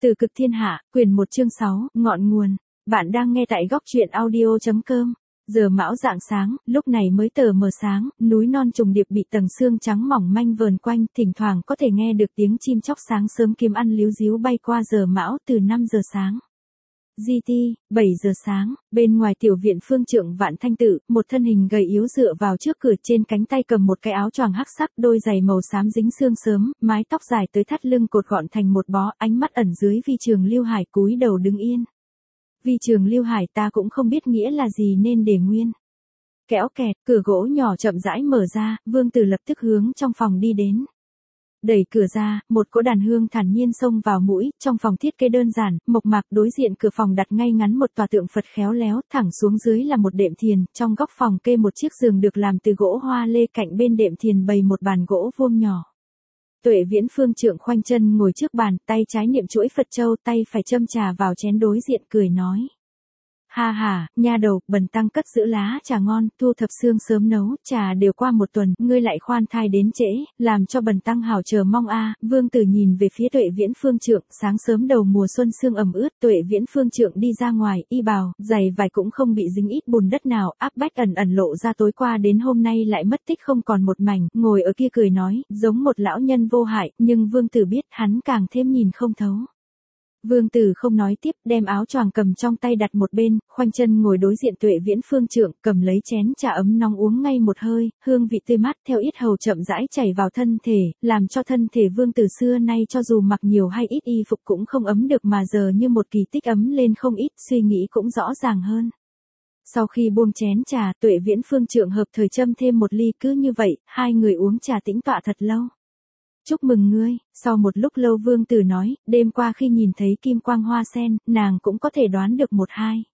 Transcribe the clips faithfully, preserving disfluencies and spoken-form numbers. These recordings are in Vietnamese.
Từ cực thiên hạ, quyển một chương sáu, ngọn nguồn. Bạn đang nghe tại góc truyện audio.com. Giờ mão rạng sáng, lúc này mới tờ mờ sáng, núi non trùng điệp bị tầng sương trắng mỏng manh vờn quanh, thỉnh thoảng có thể nghe được tiếng chim chóc sáng sớm kiếm ăn líu díu bay qua giờ mão từ năm giờ sáng. giê tê, bảy giờ sáng, bên ngoài tiểu viện phương trượng Vạn Thanh Tự, một thân hình gầy yếu dựa vào trước cửa, trên cánh tay cầm một cái áo choàng hắc sắc, đôi giày màu xám dính sương sớm, mái tóc dài tới thắt lưng cột gọn thành một bó, ánh mắt ẩn dưới vi trường Lưu Hải cúi đầu đứng yên. Vi trường Lưu Hải, ta cũng không biết nghĩa là gì nên để nguyên. Kéo kẹt, cửa gỗ nhỏ chậm rãi mở ra, Vương Tử lập tức hướng trong phòng đi đến. Đẩy cửa ra, một cỗ đàn hương thản nhiên xông vào mũi, trong phòng thiết kế đơn giản, mộc mạc, đối diện cửa phòng đặt ngay ngắn một tòa tượng Phật khéo léo, thẳng xuống dưới là một đệm thiền, trong góc phòng kê một chiếc giường được làm từ gỗ hoa lê, cạnh bên đệm thiền bày một bàn gỗ vuông nhỏ. Tuệ Viễn phương trượng khoanh chân ngồi trước bàn, tay trái niệm chuỗi Phật châu, tay phải châm trà vào chén đối diện cười nói. Ha ha, nha đầu, bần tăng cất giữ lá trà ngon, thu thập sương sớm nấu, trà đều qua một tuần, ngươi lại khoan thai đến trễ, làm cho bần tăng hảo chờ mong a. Vương Tử nhìn về phía Tuệ Viễn phương trượng, sáng sớm đầu mùa xuân sương ẩm ướt, Tuệ Viễn phương trượng đi ra ngoài, y bào, giày vải cũng không bị dính ít bùn đất nào, áp bách ẩn ẩn lộ ra, tối qua đến hôm nay lại mất tích không còn một mảnh, ngồi ở kia cười nói, giống một lão nhân vô hại, nhưng Vương Tử biết hắn càng thêm nhìn không thấu. Vương Tử không nói tiếp, đem áo choàng cầm trong tay đặt một bên, khoanh chân ngồi đối diện Tuệ Viễn phương trượng, cầm lấy chén trà ấm nóng uống ngay một hơi, hương vị tươi mát theo yết hầu chậm rãi chảy vào thân thể, làm cho thân thể Vương Tử xưa nay cho dù mặc nhiều hay ít y phục cũng không ấm được mà giờ như một kỳ tích ấm lên không ít, suy nghĩ cũng rõ ràng hơn. Sau khi buông chén trà, Tuệ Viễn phương trượng hợp thời châm thêm một ly, cứ như vậy, hai người uống trà tĩnh tọa thật lâu. Chúc mừng ngươi, sau một lúc lâu Vương Tử nói, đêm qua khi nhìn thấy kim quang hoa sen, nàng cũng có thể đoán được một hai.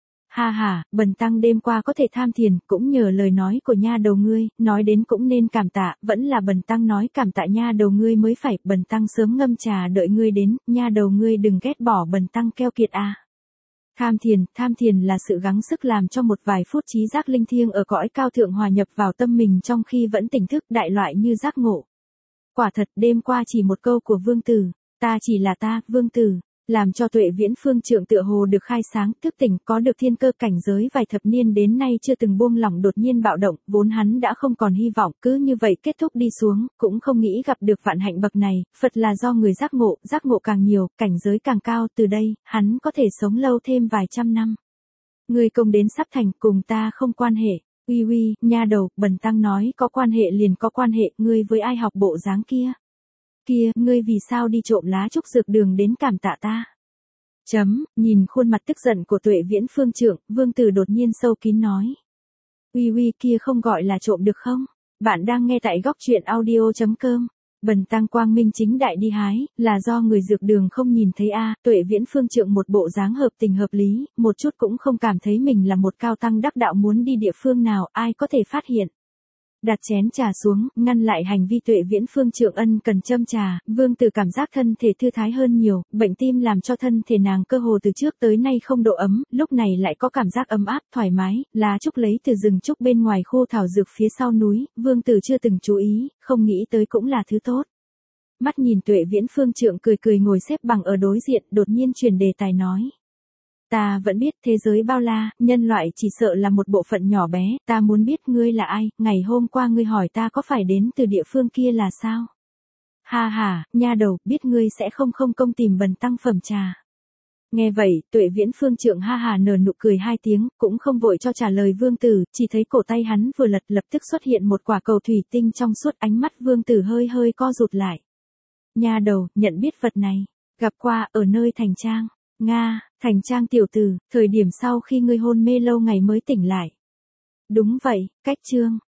Ha ha, bần tăng đêm qua có thể tham thiền, cũng nhờ lời nói của nha đầu ngươi, nói đến cũng nên cảm tạ, vẫn là bần tăng nói cảm tạ nha đầu ngươi mới phải, bần tăng sớm ngâm trà đợi ngươi đến, nha đầu ngươi đừng ghét bỏ bần tăng keo kiệt a. Tham thiền, tham thiền là sự gắng sức làm cho một vài phút trí giác linh thiêng ở cõi cao thượng hòa nhập vào tâm mình trong khi vẫn tỉnh thức, đại loại như giác ngộ. Quả thật, đêm qua chỉ một câu của Vương Tử, ta chỉ là ta, Vương Tử, làm cho Tuệ Viễn phương trượng tựa hồ được khai sáng, thức tỉnh, có được thiên cơ cảnh giới vài thập niên đến nay chưa từng buông lỏng đột nhiên bạo động, vốn hắn đã không còn hy vọng, cứ như vậy kết thúc đi xuống, cũng không nghĩ gặp được vạn hạnh bậc này, Phật là do người giác ngộ, giác ngộ càng nhiều, cảnh giới càng cao, từ đây, hắn có thể sống lâu thêm vài trăm năm. Người công đến sắp thành, cùng ta không quan hệ. Uy uy, nha đầu, bần tăng nói có quan hệ liền có quan hệ, ngươi với ai học bộ dáng kia? Kia, ngươi vì sao đi trộm lá trúc dược đường đến cảm tạ ta? Chấm, nhìn khuôn mặt tức giận của Tuệ Viễn phương trượng, Vương Tử đột nhiên sâu kín nói. Uy uy, kia không gọi là trộm được không? Bạn đang nghe tại góc truyện audio.com. Bần tăng quang minh chính đại đi hái, là do người dược đường không nhìn thấy a. Tuệ Viễn phương trượng một bộ dáng hợp tình hợp lý, một chút cũng không cảm thấy mình là một cao tăng đắc đạo muốn đi địa phương nào, ai có thể phát hiện. Đặt chén trà xuống, ngăn lại hành vi Tuệ Viễn phương trượng ân cần châm trà, Vương Tử cảm giác thân thể thư thái hơn nhiều, bệnh tim làm cho thân thể nàng cơ hồ từ trước tới nay không độ ấm, lúc này lại có cảm giác ấm áp, thoải mái, lá trúc lấy từ rừng trúc bên ngoài khu thảo dược phía sau núi, Vương Tử chưa từng chú ý, không nghĩ tới cũng là thứ tốt. Mắt nhìn Tuệ Viễn phương trượng cười cười ngồi xếp bằng ở đối diện, đột nhiên chuyển đề tài nói. Ta vẫn biết thế giới bao la, nhân loại chỉ sợ là một bộ phận nhỏ bé, ta muốn biết ngươi là ai, ngày hôm qua ngươi hỏi ta có phải đến từ địa phương kia là sao? Ha ha, nha đầu, biết ngươi sẽ không không công tìm bần tăng phẩm trà. Nghe vậy, Tuệ Viễn phương trượng ha hà nở nụ cười hai tiếng, cũng không vội cho trả lời Vương Tử, chỉ thấy cổ tay hắn vừa lật lập tức xuất hiện một quả cầu thủy tinh trong suốt, ánh mắt Vương Tử hơi hơi co rụt lại. Nha đầu, nhận biết vật này, gặp qua ở nơi thành trang. Nga, thành trang tiểu tử, thời điểm sau khi ngươi hôn mê lâu ngày mới tỉnh lại. Đúng vậy, cách chương.